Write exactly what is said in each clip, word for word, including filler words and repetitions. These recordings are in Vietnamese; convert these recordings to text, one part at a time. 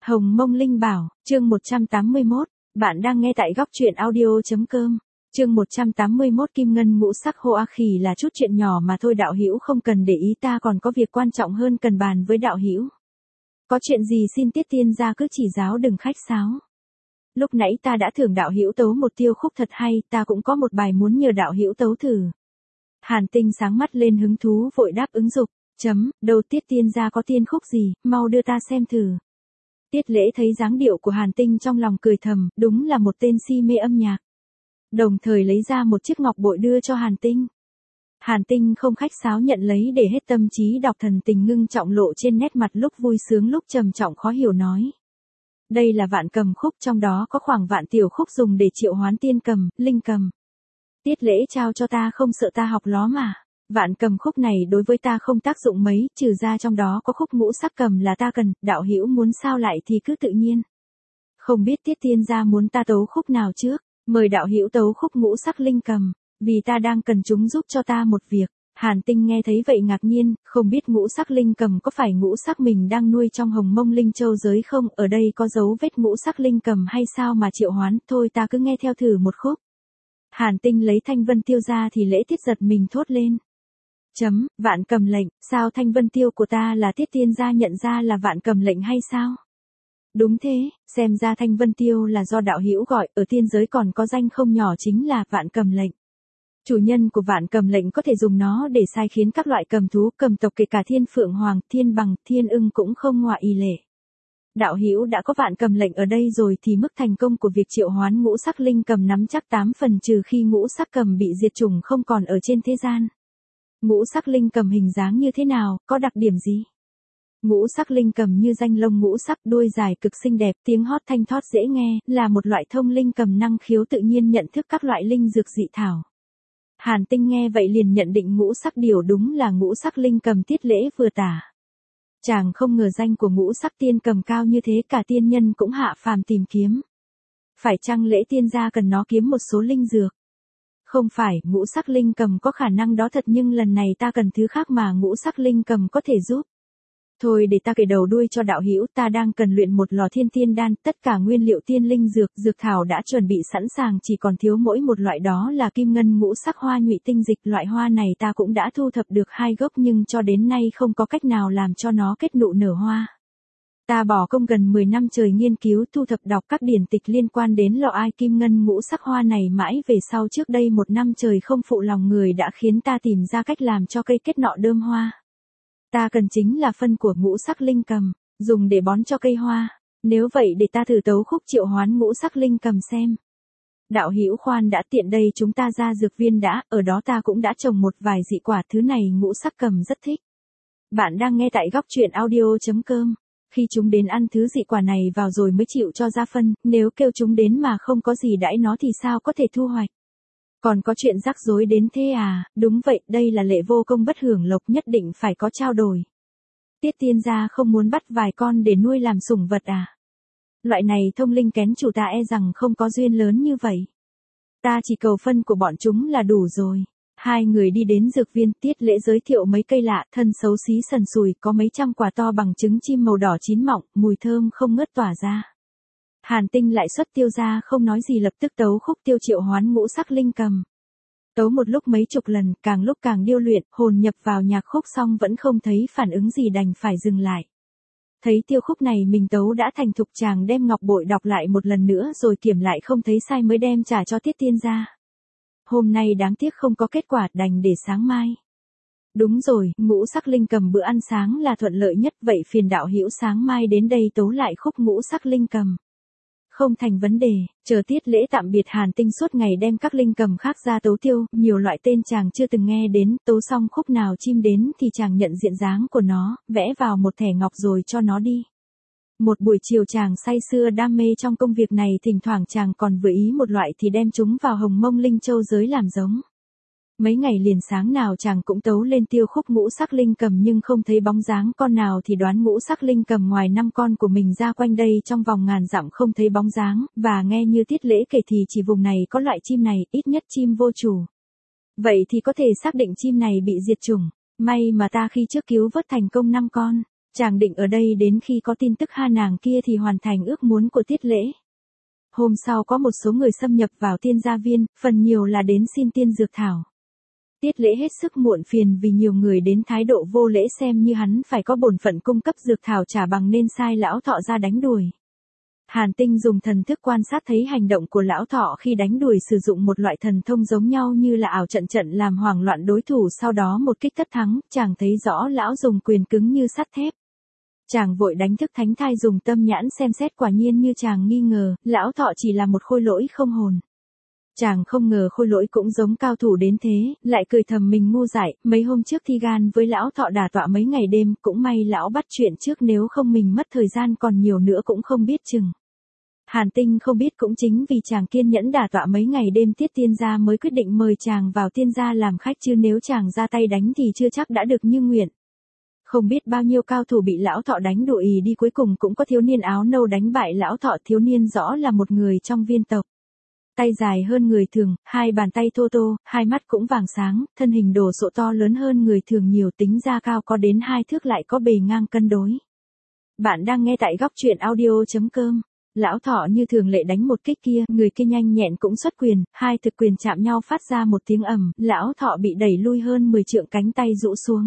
Hồng Mông Linh Bảo, chương một trăm tám mươi mốt, bạn đang nghe tại góc truyện audio.com. Chương một trăm tám mươi mốt Kim Ngân ngũ sắc Hoa Khỉ là chút chuyện nhỏ mà thôi, đạo hữu không cần để ý, ta còn có việc quan trọng hơn cần bàn với đạo hữu. Có chuyện gì xin Tiết Tiên gia cứ chỉ giáo đừng khách sáo. Lúc nãy ta đã thưởng đạo hữu tấu một tiêu khúc thật hay, ta cũng có một bài muốn nhờ đạo hữu tấu thử. Hàn Tinh sáng mắt lên hứng thú vội đáp ứng dục, chấm, đâu Tiết Tiên gia có tiên khúc gì, mau đưa ta xem thử. Tiết Lễ thấy dáng điệu của Hàn Tinh trong lòng cười thầm, đúng là một tên si mê âm nhạc. Đồng thời lấy ra một chiếc ngọc bội đưa cho Hàn Tinh. Hàn Tinh không khách sáo nhận lấy để hết tâm trí đọc, thần tình ngưng trọng lộ trên nét mặt, lúc vui sướng lúc trầm trọng khó hiểu nói. Đây là vạn cầm khúc, trong đó có khoảng vạn tiểu khúc dùng để triệu hoán tiên cầm, linh cầm. Tiết Lễ trao cho ta không sợ ta học ló mà. Vạn cầm khúc này đối với ta không tác dụng mấy, trừ ra trong đó có khúc ngũ sắc cầm là ta cần, đạo hữu muốn sao lại thì cứ tự nhiên. Không biết Tiết Tiên gia muốn ta tấu khúc nào trước, mời đạo hữu tấu khúc ngũ sắc linh cầm, vì ta đang cần chúng giúp cho ta một việc. Hàn Tinh nghe thấy vậy ngạc nhiên, không biết ngũ sắc linh cầm có phải ngũ sắc mình đang nuôi trong Hồng Mông Linh Châu giới không, ở đây có dấu vết ngũ sắc linh cầm hay sao mà triệu hoán, thôi ta cứ nghe theo thử một khúc. Hàn Tinh lấy thanh vân tiêu ra thì Lễ Tiết giật mình thốt lên. Chấm, vạn cầm lệnh, sao thanh vân tiêu của ta là Tiết Tiên gia nhận ra là vạn cầm lệnh hay sao? Đúng thế, xem ra thanh vân tiêu là do đạo hữu gọi, ở tiên giới còn có danh không nhỏ chính là vạn cầm lệnh. Chủ nhân của vạn cầm lệnh có thể dùng nó để sai khiến các loại cầm thú, cầm tộc, kể cả thiên phượng hoàng, thiên bằng, thiên ưng cũng không ngoại y lệ. Đạo hữu đã có vạn cầm lệnh ở đây rồi thì mức thành công của việc triệu hoán ngũ sắc linh cầm nắm chắc tám phần, trừ khi ngũ sắc cầm bị diệt chủng không còn ở trên thế gian. Ngũ sắc linh cầm hình dáng như thế nào, có đặc điểm gì? Ngũ sắc linh cầm như danh lông ngũ sắc, đuôi dài cực xinh đẹp, tiếng hót thanh thoát dễ nghe, là một loại thông linh cầm năng khiếu tự nhiên nhận thức các loại linh dược dị thảo. Hàn Tinh nghe vậy liền nhận định ngũ sắc điều đúng là ngũ sắc linh cầm Tiết Lễ vừa tả. Chàng không ngờ danh của ngũ sắc tiên cầm cao như thế, cả tiên nhân cũng hạ phàm tìm kiếm. Phải chăng Lễ Tiên gia cần nó kiếm một số linh dược? Không phải, ngũ sắc linh cầm có khả năng đó thật, nhưng lần này ta cần thứ khác mà ngũ sắc linh cầm có thể giúp. Thôi để ta kể đầu đuôi cho đạo hữu, ta đang cần luyện một lò thiên tiên đan, tất cả nguyên liệu tiên linh dược, dược thảo đã chuẩn bị sẵn sàng, chỉ còn thiếu mỗi một loại, đó là kim ngân ngũ sắc hoa nhụy tinh dịch. Loại hoa này ta cũng đã thu thập được hai gốc nhưng cho đến nay không có cách nào làm cho nó kết nụ nở hoa. Ta bỏ công gần mười năm trời nghiên cứu thu thập đọc các điển tịch liên quan đến lọ ai kim ngân ngũ sắc hoa này, mãi về sau trước đây một năm trời không phụ lòng người đã khiến ta tìm ra cách làm cho cây kết nọ đơm hoa. Ta cần chính là phân của ngũ sắc linh cầm, dùng để bón cho cây hoa. Nếu vậy để ta thử tấu khúc triệu hoán ngũ sắc linh cầm xem. Đạo hữu khoan đã, tiện đây chúng ta ra dược viên đã, ở đó ta cũng đã trồng một vài dị quả, thứ này ngũ sắc cầm rất thích. Bạn đang nghe tại góc truyện audio.com. Khi chúng đến ăn thứ dị quả này vào rồi mới chịu cho ra phân, nếu kêu chúng đến mà không có gì đãi nó thì sao có thể thu hoạch. Còn có chuyện rắc rối đến thế à? Đúng vậy, đây là lệ vô công bất hưởng lộc, nhất định phải có trao đổi. Tiết Tiên gia không muốn bắt vài con để nuôi làm sủng vật à? Loại này thông linh kén chủ ta e rằng không có duyên lớn như vậy. Ta chỉ cầu phân của bọn chúng là đủ rồi. Hai người đi đến dược viên, Tiết Lễ giới thiệu mấy cây lạ, thân xấu xí sần sùi, có mấy trăm quả to bằng trứng chim màu đỏ chín mọng, mùi thơm không ngớt tỏa ra. Hàn Tinh lại xuất tiêu ra không nói gì, lập tức tấu khúc tiêu triệu hoán ngũ sắc linh cầm. Tấu một lúc mấy chục lần, càng lúc càng điêu luyện, hồn nhập vào nhạc khúc xong vẫn không thấy phản ứng gì đành phải dừng lại. Thấy tiêu khúc này mình tấu đã thành thục, chàng đem ngọc bội đọc lại một lần nữa rồi kiểm lại không thấy sai mới đem trả cho Tiết Tiên gia. Hôm nay đáng tiếc không có kết quả, đành để sáng mai. Đúng rồi, ngũ sắc linh cầm bữa ăn sáng là thuận lợi nhất, vậy phiền đạo hữu sáng mai đến đây tấu lại khúc ngũ sắc linh cầm. Không thành vấn đề, chờ Tiết Lễ tạm biệt Hàn Tinh suốt ngày đem các linh cầm khác ra tấu tiêu, nhiều loại tên chàng chưa từng nghe đến, tấu xong khúc nào chim đến thì chàng nhận diện dáng của nó, vẽ vào một thẻ ngọc rồi cho nó đi. Một buổi chiều chàng say sưa đam mê trong công việc này, thỉnh thoảng chàng còn vừa ý một loại thì đem chúng vào Hồng Mông Linh Châu giới làm giống. Mấy ngày liền sáng nào chàng cũng tấu lên tiêu khúc ngũ sắc linh cầm nhưng không thấy bóng dáng con nào, thì đoán ngũ sắc linh cầm ngoài năm con của mình ra quanh đây trong vòng ngàn dặm không thấy bóng dáng, và nghe như Tiết Lễ kể thì chỉ vùng này có loại chim này, ít nhất chim vô chủ. Vậy thì có thể xác định chim này bị diệt chủng, may mà ta khi trước cứu vớt thành công năm con. Chàng định ở đây đến khi có tin tức ha nàng kia thì hoàn thành ước muốn của Tiết Lễ. Hôm sau có một số người xâm nhập vào Tiên Gia Viên, phần nhiều là đến xin tiên dược thảo. Tiết Lễ hết sức muộn phiền vì nhiều người đến thái độ vô lễ xem như hắn phải có bổn phận cung cấp dược thảo trả bằng nên sai lão thọ ra đánh đuổi. Hàn Tinh dùng thần thức quan sát thấy hành động của lão thọ khi đánh đuổi sử dụng một loại thần thông giống nhau như là ảo trận trận làm hoảng loạn đối thủ, sau đó một kích tất thắng, chàng thấy rõ lão dùng quyền cứng như sắt thép. Chàng vội đánh thức Thánh Thai dùng tâm nhãn xem xét, quả nhiên như chàng nghi ngờ, lão thọ chỉ là một khôi lỗi không hồn. Chàng không ngờ khôi lỗi cũng giống cao thủ đến thế, lại cười thầm mình ngu dại, mấy hôm trước thi gan với lão thọ đả tọa mấy ngày đêm, cũng may lão bắt chuyện trước, nếu không mình mất thời gian còn nhiều nữa cũng không biết chừng. Hàn Tinh không biết cũng chính vì chàng kiên nhẫn đả tọa mấy ngày đêm Tiết Tiên Gia mới quyết định mời chàng vào Tiên Gia làm khách, chứ nếu chàng ra tay đánh thì chưa chắc đã được như nguyện. Không biết bao nhiêu cao thủ bị lão thọ đánh đuổi đi, cuối cùng cũng có thiếu niên áo nâu đánh bại lão thọ, thiếu niên rõ là một người trong viên tộc. Tay dài hơn người thường, hai bàn tay thô tô, hai mắt cũng vàng sáng, thân hình đồ sộ to lớn hơn người thường nhiều, tính ra cao có đến hai thước, lại có bề ngang cân đối. Bạn đang nghe tại góc truyện audio chấm com. Lão thọ như thường lệ đánh một kích kia, người kia nhanh nhẹn cũng xuất quyền, hai thực quyền chạm nhau phát ra một tiếng ầm, lão thọ bị đẩy lui hơn mười trượng, cánh tay rũ xuống.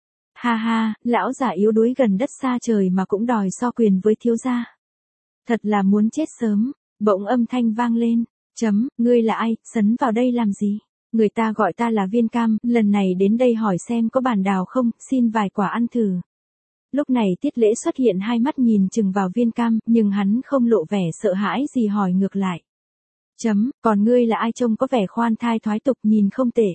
Ha ha, lão già yếu đuối gần đất xa trời mà cũng đòi so quyền với thiếu gia. Thật là muốn chết sớm. Bỗng âm thanh vang lên. Chấm, ngươi là ai, sấn vào đây làm gì? Người ta gọi ta là Viên Cam, lần này đến đây hỏi xem có bàn đào không, xin vài quả ăn thử. Lúc này Tiết Lễ xuất hiện, hai mắt nhìn chừng vào Viên Cam, nhưng hắn không lộ vẻ sợ hãi gì, hỏi ngược lại. Chấm, còn ngươi là ai, trông có vẻ khoan thai thoái tục, nhìn không tệ.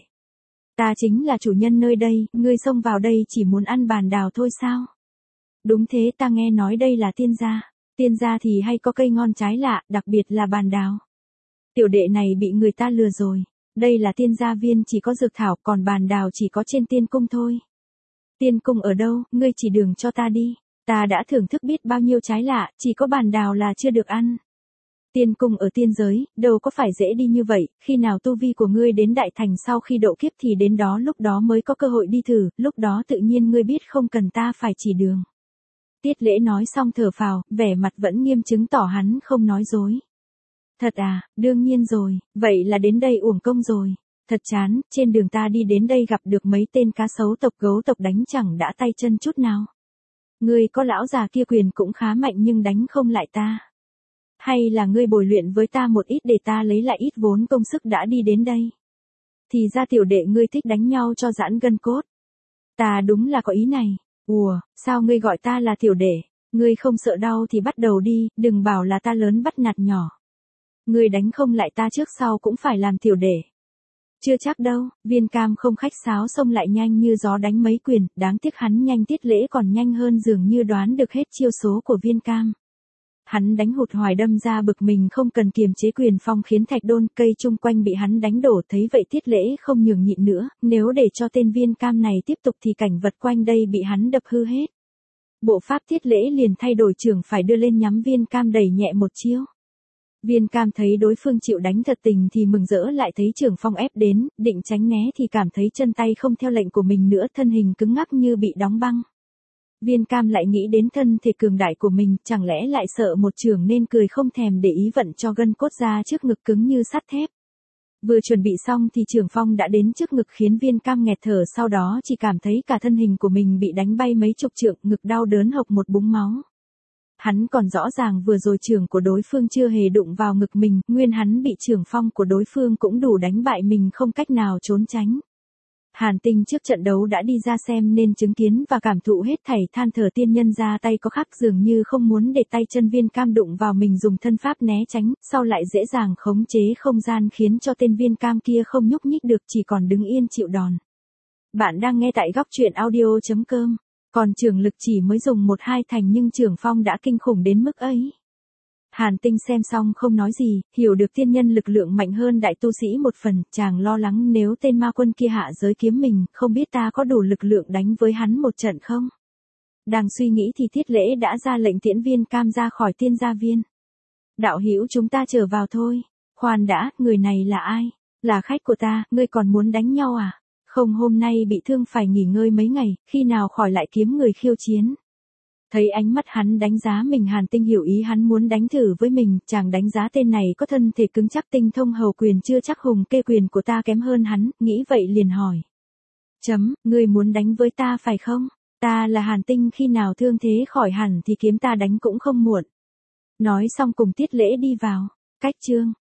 Ta chính là chủ nhân nơi đây, ngươi xông vào đây chỉ muốn ăn bàn đào thôi sao? Đúng thế, ta nghe nói đây là tiên gia. Tiên gia thì hay có cây ngon trái lạ, đặc biệt là bàn đào. Tiểu đệ này bị người ta lừa rồi. Đây là Tiên Gia Viên chỉ có dược thảo, còn bàn đào chỉ có trên tiên cung thôi. Tiên cung ở đâu, ngươi chỉ đường cho ta đi. Ta đã thưởng thức biết bao nhiêu trái lạ, chỉ có bàn đào là chưa được ăn. Tiên cung ở tiên giới, đâu có phải dễ đi như vậy, khi nào tu vi của ngươi đến đại thành sau khi độ kiếp thì đến đó, lúc đó mới có cơ hội đi thử, lúc đó tự nhiên ngươi biết không cần ta phải chỉ đường. Tiết Lễ nói xong thở phào, vẻ mặt vẫn nghiêm, chứng tỏ hắn không nói dối. Thật à, đương nhiên rồi, vậy là đến đây uổng công rồi. Thật chán, trên đường ta đi đến đây gặp được mấy tên cá sấu tộc gấu tộc đánh chẳng đã tay chân chút nào. Ngươi có lão già kia quyền cũng khá mạnh nhưng đánh không lại ta. Hay là ngươi bồi luyện với ta một ít để ta lấy lại ít vốn công sức đã đi đến đây. Thì ra tiểu đệ ngươi thích đánh nhau cho giãn gân cốt. Ta đúng là có ý này. Ủa, sao ngươi gọi ta là tiểu đệ? Ngươi không sợ đau thì bắt đầu đi, đừng bảo là ta lớn bắt nạt nhỏ. Ngươi đánh không lại ta trước sau cũng phải làm tiểu đệ. Chưa chắc đâu, Viên Cam không khách sáo xông lại nhanh như gió đánh mấy quyền, đáng tiếc hắn nhanh, Tiết Lễ còn nhanh hơn, dường như đoán được hết chiêu số của Viên Cam. Hắn đánh hụt hoài đâm ra bực mình không cần kiềm chế quyền phong khiến thạch đôn cây chung quanh bị hắn đánh đổ, thấy vậy Tiết Lễ không nhường nhịn nữa, nếu để cho tên Viên Cam này tiếp tục thì cảnh vật quanh đây bị hắn đập hư hết. Bộ pháp Tiết Lễ liền thay đổi, trưởng phải đưa lên nhắm Viên Cam đẩy nhẹ một chiêu. Viên Cam thấy đối phương chịu đánh thật tình thì mừng rỡ, lại thấy trưởng phong ép đến, định tránh né thì cảm thấy chân tay không theo lệnh của mình nữa, thân hình cứng ngắc như bị đóng băng. Viên Cam lại nghĩ đến thân thể cường đại của mình, chẳng lẽ lại sợ một chưởng nên cười không thèm để ý vận cho gân cốt ra trước ngực cứng như sắt thép. Vừa chuẩn bị xong thì trưởng phong đã đến trước ngực khiến Viên Cam nghẹt thở, sau đó chỉ cảm thấy cả thân hình của mình bị đánh bay mấy chục trượng, ngực đau đớn hộc một búng máu. Hắn còn rõ ràng vừa rồi chưởng của đối phương chưa hề đụng vào ngực mình, nguyên hắn bị chưởng phong của đối phương cũng đủ đánh bại mình, không cách nào trốn tránh. Hàn Tinh trước trận đấu đã đi ra xem nên chứng kiến và cảm thụ hết thảy, than thở tiên nhân ra tay có khác, dường như không muốn để tay chân Viên Cam đụng vào mình, dùng thân pháp né tránh, sau lại dễ dàng khống chế không gian khiến cho tên Viên Cam kia không nhúc nhích được, chỉ còn đứng yên chịu đòn. Bạn đang nghe tại góc truyện audio chấm com. Còn trưởng lực chỉ mới dùng một hai thành nhưng trưởng phong đã kinh khủng đến mức ấy. Hàn Tinh xem xong không nói gì, hiểu được tiên nhân lực lượng mạnh hơn đại tu sĩ một phần, chàng lo lắng nếu tên ma quân kia hạ giới kiếm mình, không biết ta có đủ lực lượng đánh với hắn một trận không? Đang suy nghĩ thì Tiết Lễ đã ra lệnh tiễn Viên Cam ra khỏi Tiên Gia Viên. Đạo hữu, chúng ta trở vào thôi. Khoan đã, người này là ai? Là khách của ta, ngươi còn muốn đánh nhau à? Không, hôm nay bị thương phải nghỉ ngơi mấy ngày, khi nào khỏi lại kiếm người khiêu chiến. Thấy ánh mắt hắn đánh giá mình, Hàn Tinh hiểu ý hắn muốn đánh thử với mình, chàng đánh giá tên này có thân thể cứng chắc, tinh thông hầu quyền, chưa chắc hùng kê quyền của ta kém hơn hắn, nghĩ vậy liền hỏi. Chấm, ngươi muốn đánh với ta phải không? Ta là Hàn Tinh, khi nào thương thế khỏi hẳn thì kiếm ta đánh cũng không muộn. Nói xong cùng Tiết Lễ đi vào. Cách chương